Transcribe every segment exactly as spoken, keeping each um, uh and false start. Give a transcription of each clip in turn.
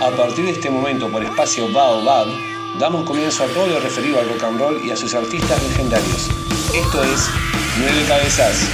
A partir de este momento, por espacio Baobab, damos comienzo a todo lo referido al rock and roll y a sus artistas legendarios. Esto es Nueve Cabezas.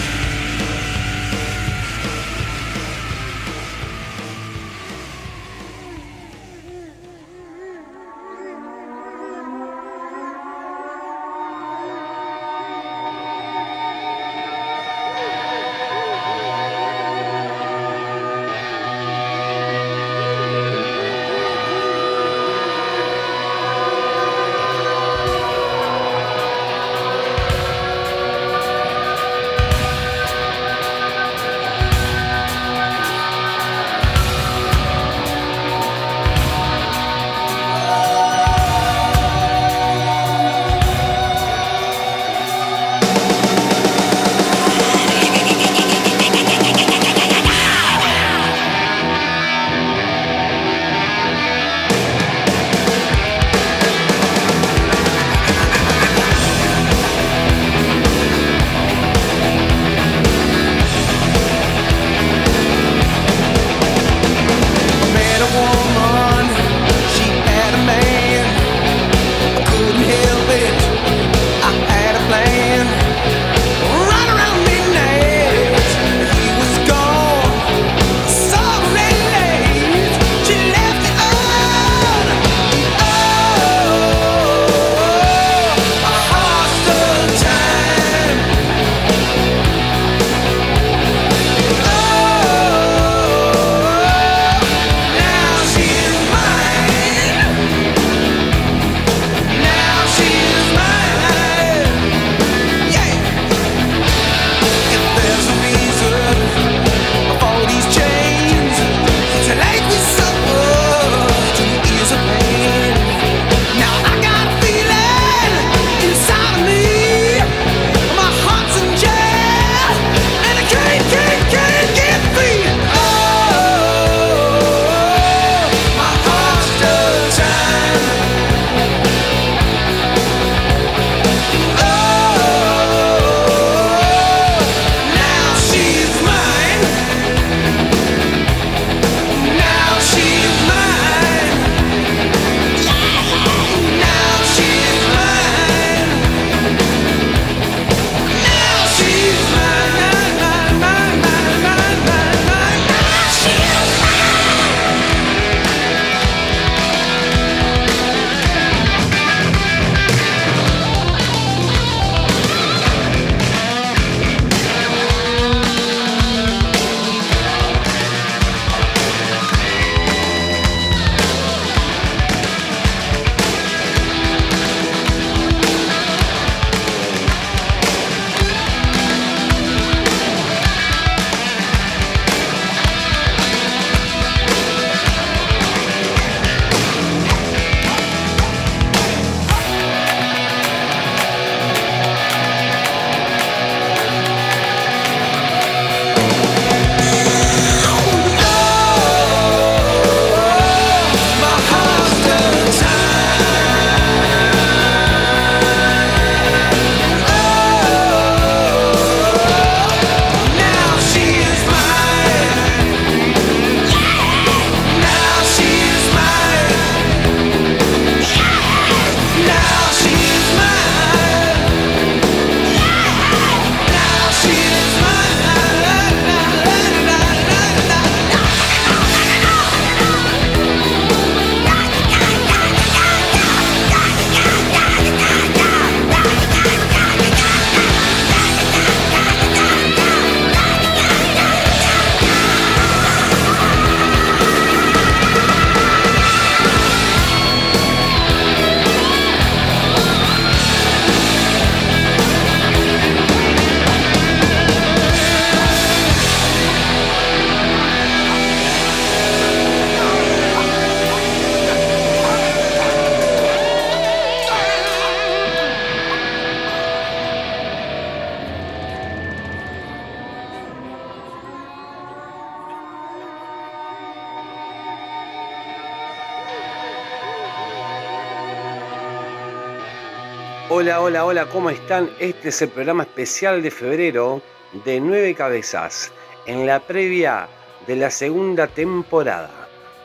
Hola, hola, hola, ¿cómo están? Este es el programa especial de febrero de Nueve Cabezas, en la previa de la segunda temporada.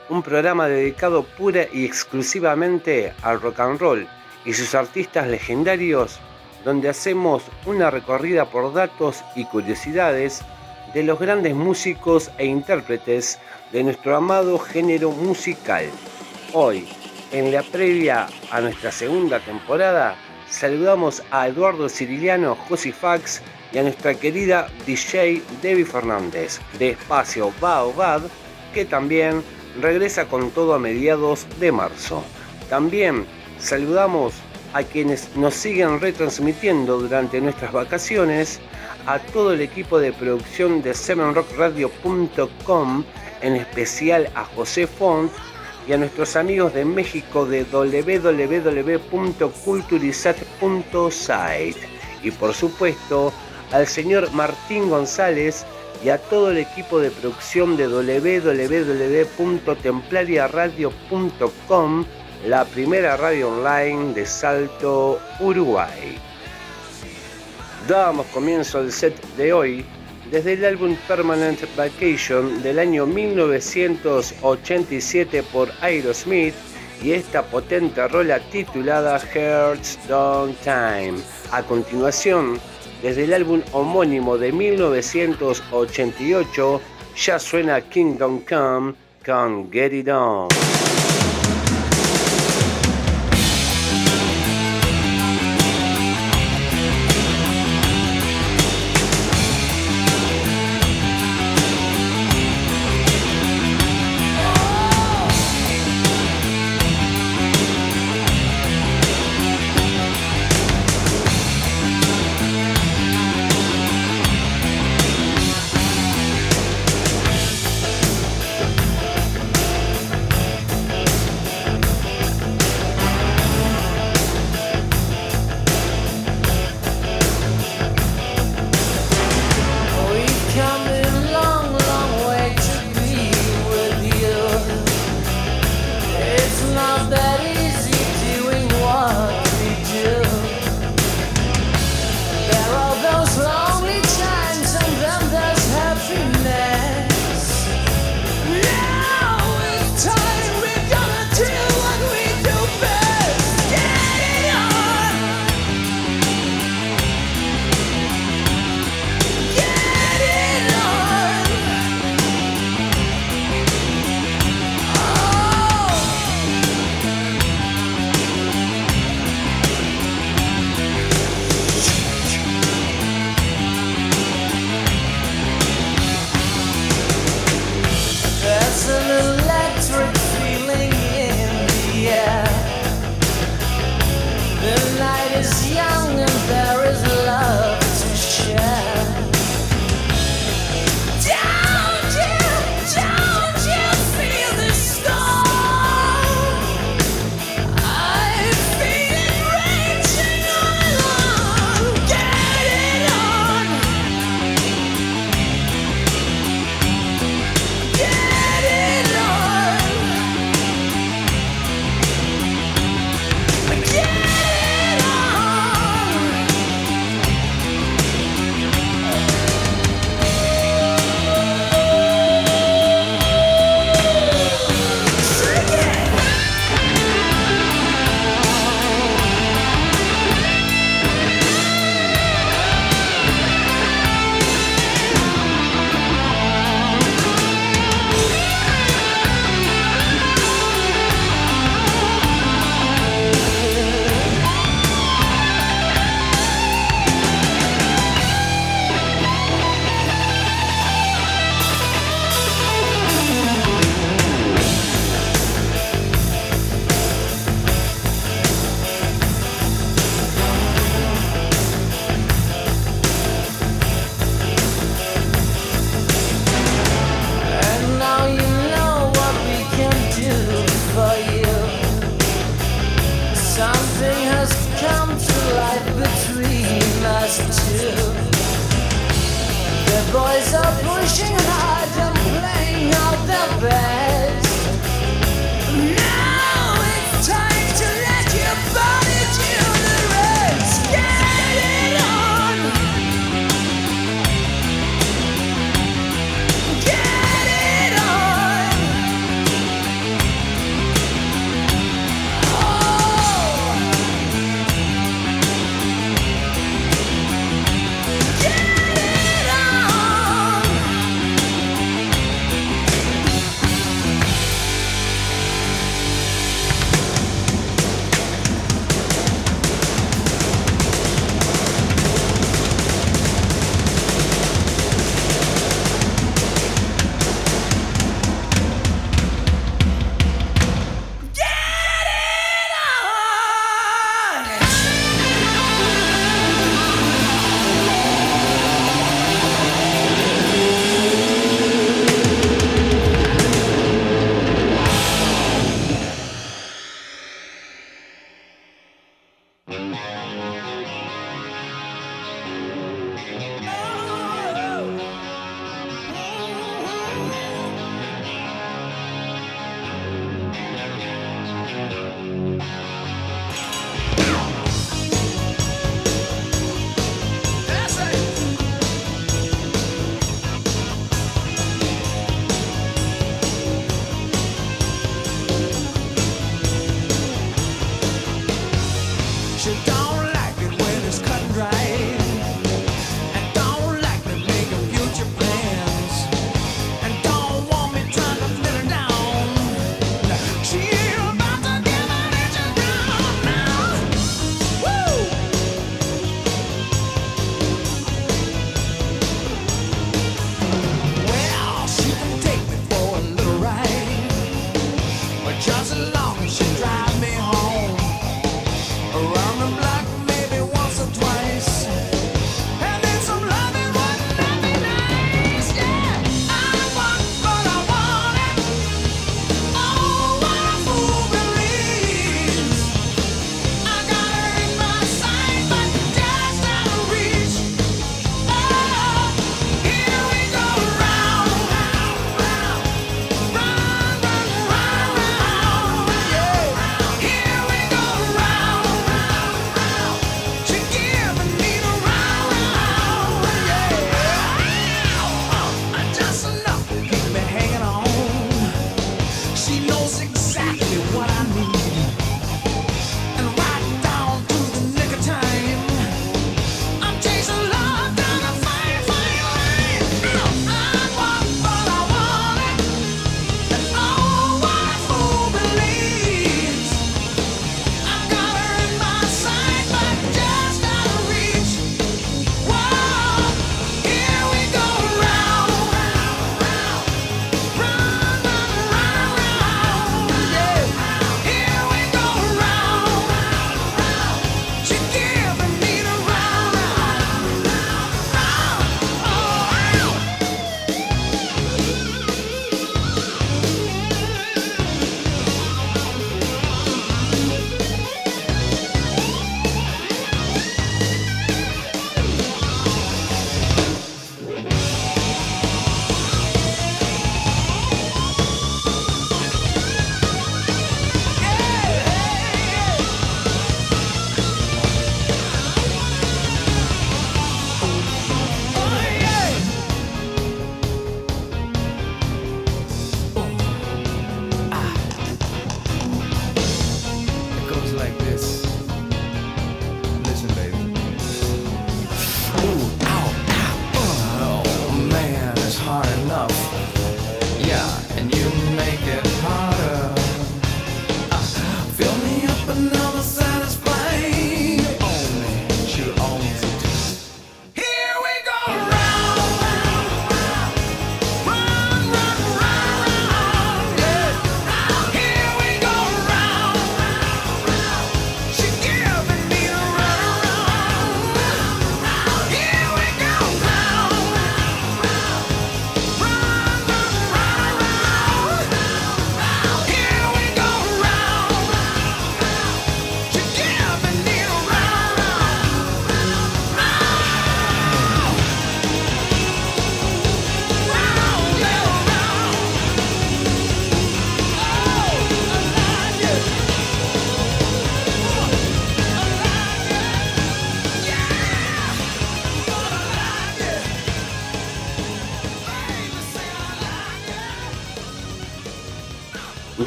un programa dedicado pura y exclusivamente al rock and roll y sus artistas legendarios, donde hacemos una recorrida por datos y curiosidades de los grandes músicos e intérpretes de nuestro amado género musical. Hoy, en la previa a nuestra segunda temporada, saludamos a Eduardo Ciriliano, Josifax, y a nuestra querida D J Debbie Fernández de Espacio Baobab, que también regresa con todo a mediados de marzo. También saludamos a quienes nos siguen retransmitiendo durante nuestras vacaciones, a todo el equipo de producción de seven rock radio punto com, en especial a José Font, y a nuestros amigos de México de doble u doble u doble u punto culturizat punto site, y por supuesto al señor Martín González y a todo el equipo de producción de doble u doble u doble u punto templaria radio punto com, la primera radio online de Salto, Uruguay. Damos comienzo al set de hoy desde el álbum Permanent Vacation del año mil novecientos ochenta y siete por Aerosmith y esta potente rola titulada Hearts Don't Time. A continuación, desde el álbum homónimo de mil novecientos ochenta y ocho, ya suena Kingdom Come con Get It On.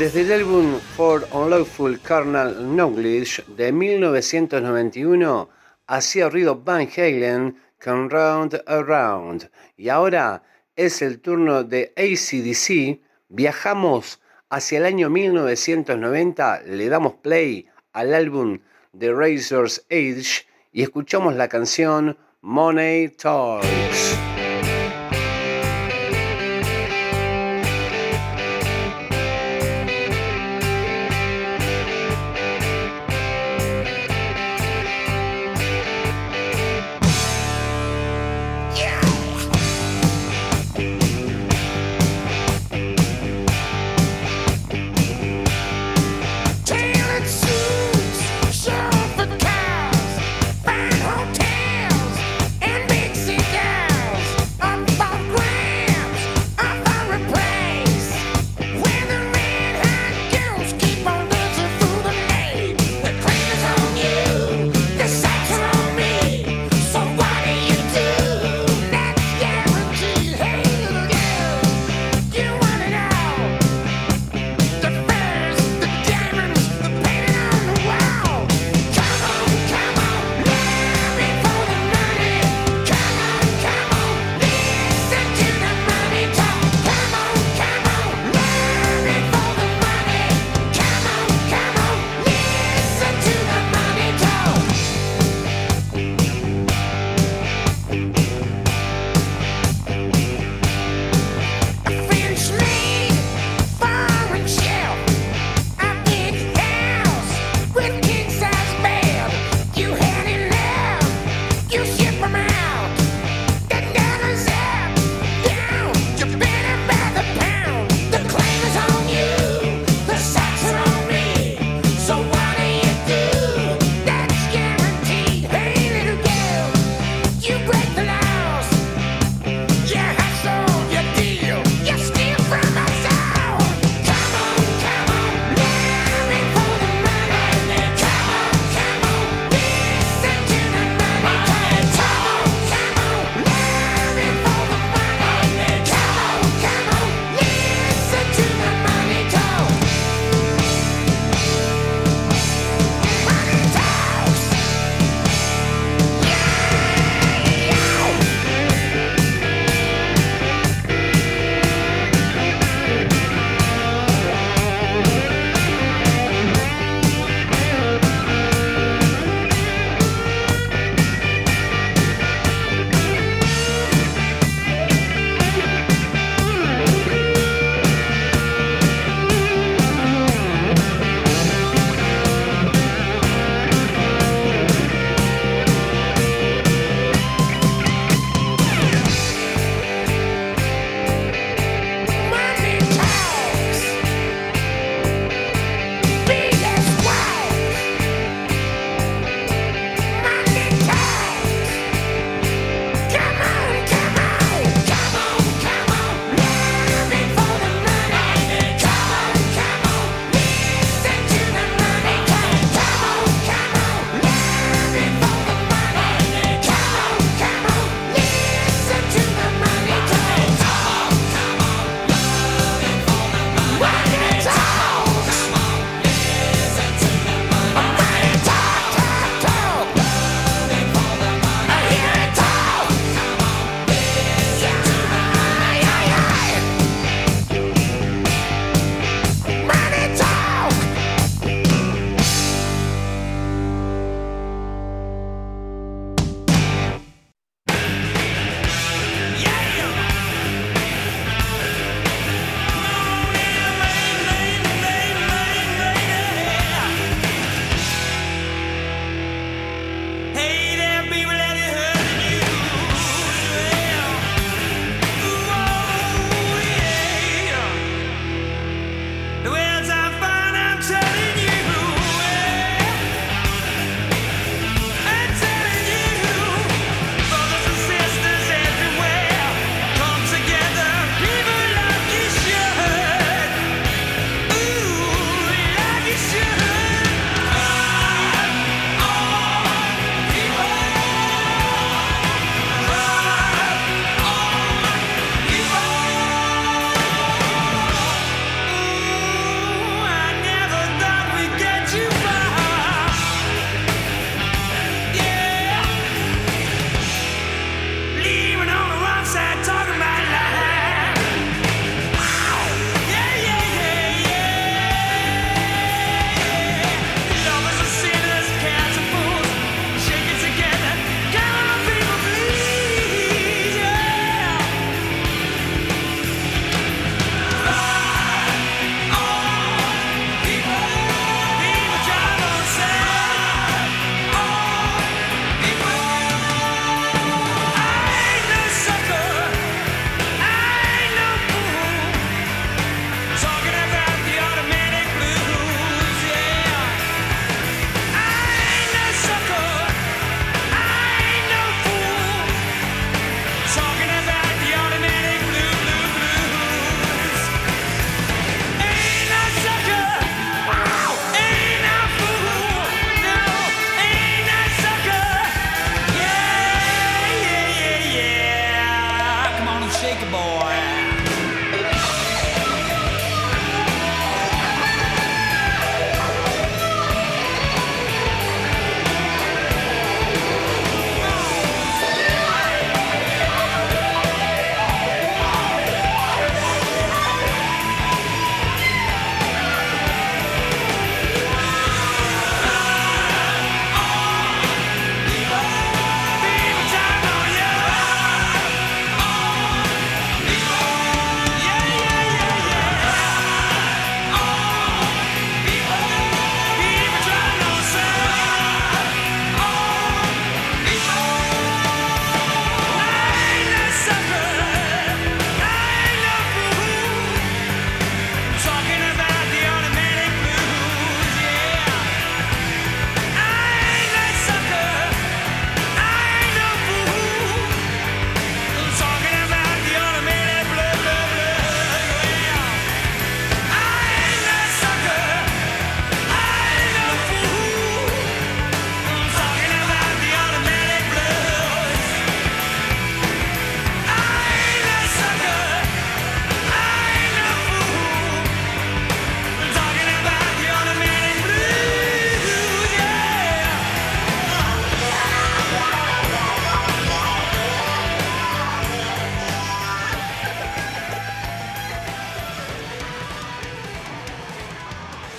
Desde el álbum For Unlawful Carnal Knowledge de mil novecientos noventa y uno hacía ruido Van Halen con Round Around, y ahora es el turno de A C D C. Viajamos hacia el año mil novecientos noventa, le damos play al álbum The Razor's Edge y escuchamos la canción Money Talks.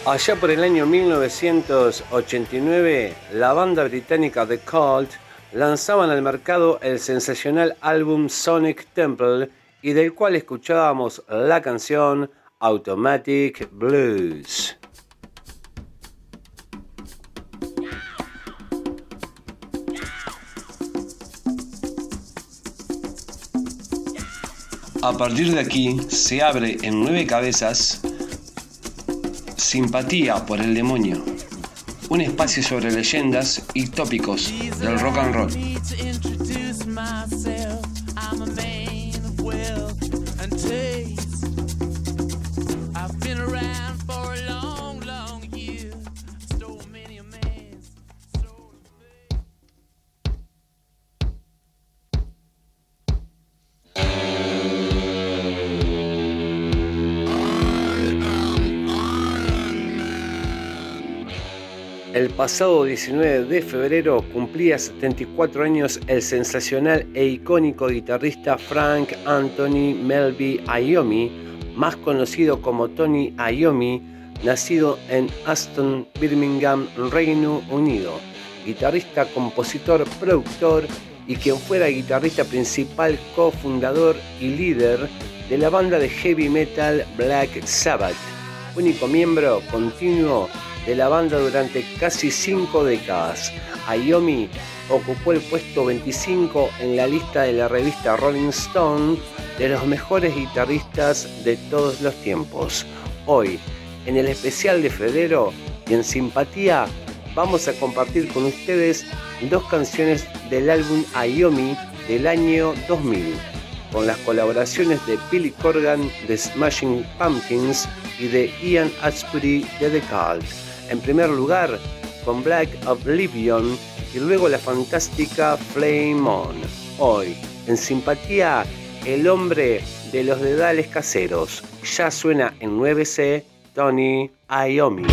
Allá por el año mil novecientos ochenta y nueve, la banda británica The Cult lanzaban al mercado el sensacional álbum Sonic Temple y del cual escuchábamos la canción Automatic Blues. A partir de aquí se abre en nueve cabezas Simpatía por el Demonio, un espacio sobre leyendas y tópicos del rock and roll. El pasado diecinueve de febrero cumplía setenta y cuatro años el sensacional e icónico guitarrista Frank Anthony Melby Iommi, más conocido como Tony Iommi, nacido en Aston, Birmingham, Reino Unido, guitarrista, compositor, productor y quien fuera guitarrista principal, cofundador y líder de la banda de heavy metal Black Sabbath, único miembro continuo de la banda durante casi cinco décadas. Iommi ocupó el puesto veinticinco en la lista de la revista Rolling Stone de los mejores guitarristas de todos los tiempos. Hoy, en el especial de febrero y en Simpatía, vamos a compartir con ustedes dos canciones del álbum Iommi del año dos mil, con las colaboraciones de Billy Corgan de Smashing Pumpkins y de Ian Astbury de The Cult. En primer lugar, con Black Oblivion y luego la fantástica Flame On. Hoy, en Simpatía, el hombre de los dedales caseros. Ya suena en nueve ce Tony Iommi.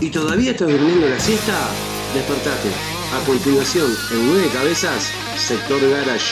¿Y todavía estás durmiendo la siesta? Despertate. A continuación, en Nueve Cabezas, Sector Garage.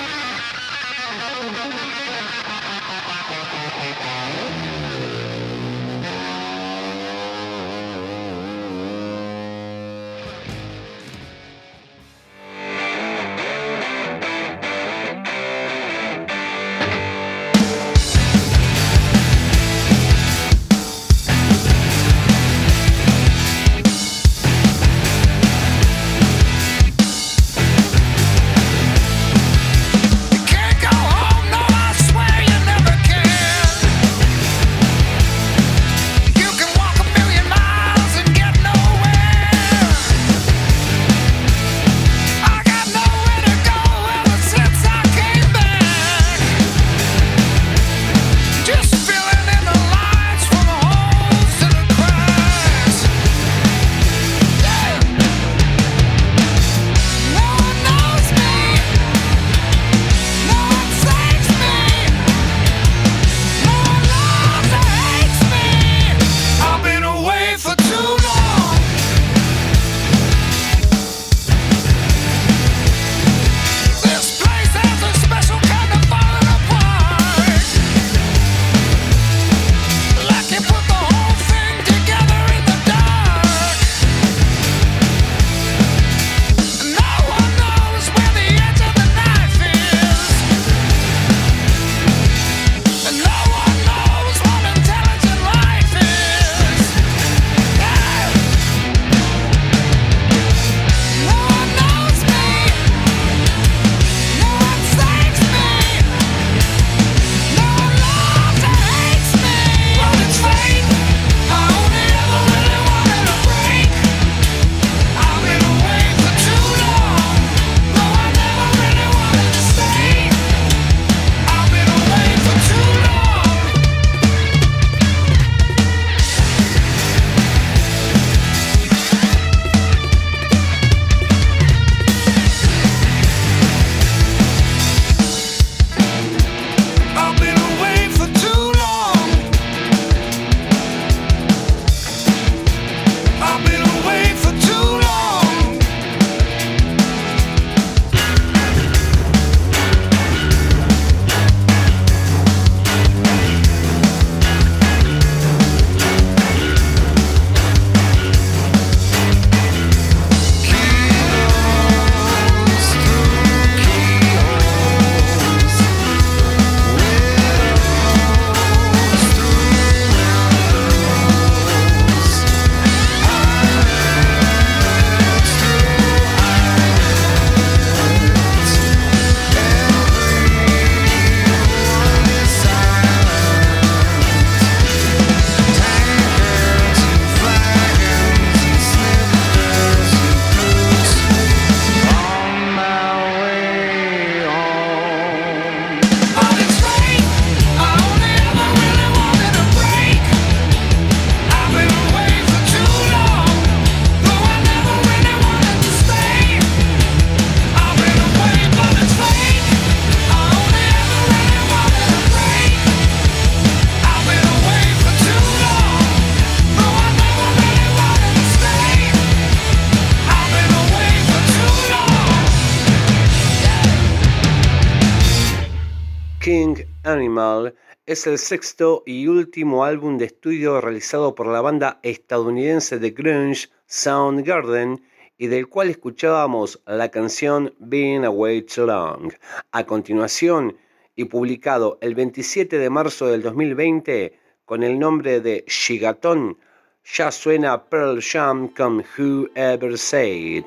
King Animal es el sexto y último álbum de estudio realizado por la banda estadounidense de grunge Soundgarden y del cual escuchábamos la canción Been Away Too Long. A continuación, y publicado el veintisiete de marzo del dos mil veinte con el nombre de Gigaton, ya suena Pearl Jam con Who Ever Said.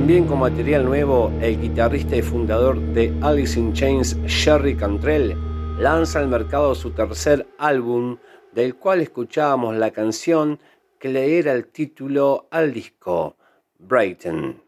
También con material nuevo, el guitarrista y fundador de Alice in Chains, Jerry Cantrell, lanza al mercado su tercer álbum, del cual escuchábamos la canción que le diera el título al disco, Brighton.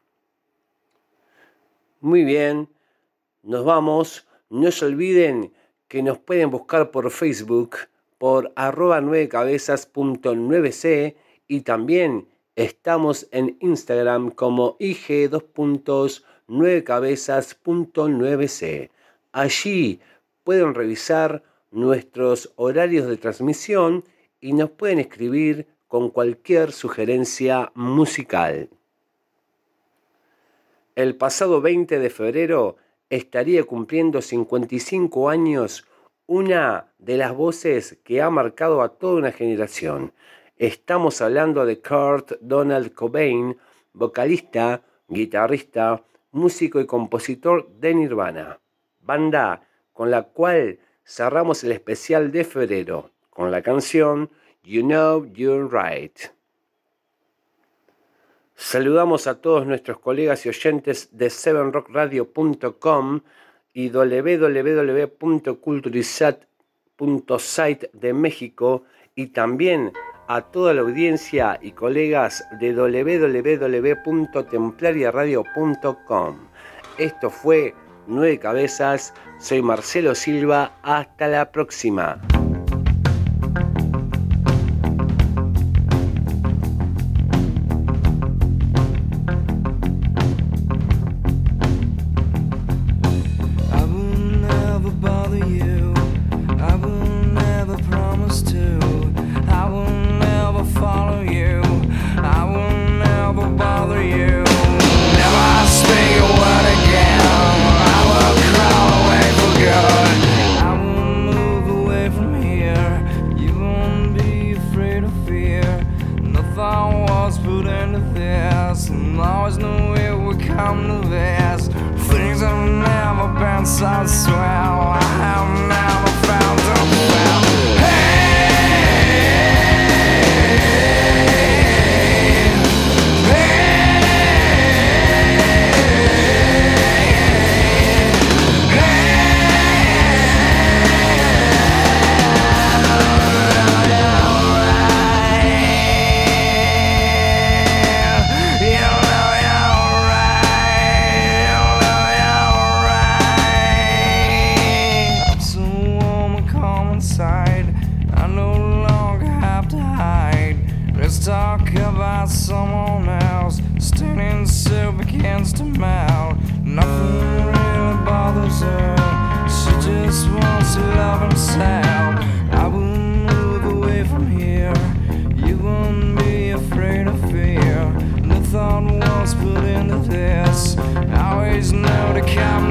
Muy bien, nos vamos. No se olviden que nos pueden buscar por Facebook por arroba nueve cabezas punto nueve ce y también estamos en Instagram como I G dos puntos nueve cabezas punto nueve ce. Allí pueden revisar nuestros horarios de transmisión y nos pueden escribir con cualquier sugerencia musical. El pasado veinte de febrero estaría cumpliendo cincuenta y cinco años una de las voces que ha marcado a toda una generación. Estamos hablando de Kurt Donald Cobain, vocalista, guitarrista, músico y compositor de Nirvana, banda con la cual cerramos el especial de febrero con la canción You Know You're Right. Saludamos a todos nuestros colegas y oyentes de seven rock radio punto com y doble u doble u doble u punto culturizat punto site de México, y también a toda la audiencia y colegas de doble u doble u doble u punto templaria radio punto com. Esto fue Nueve Cabezas, soy Marcelo Silva, hasta la próxima. So swell, I have never found a well. Talk about someone else standing so against the mouth. Nothing really bothers her. She just wants to love herself. I will move away from here. You won't be afraid of fear. The thought was put into this. I always know to come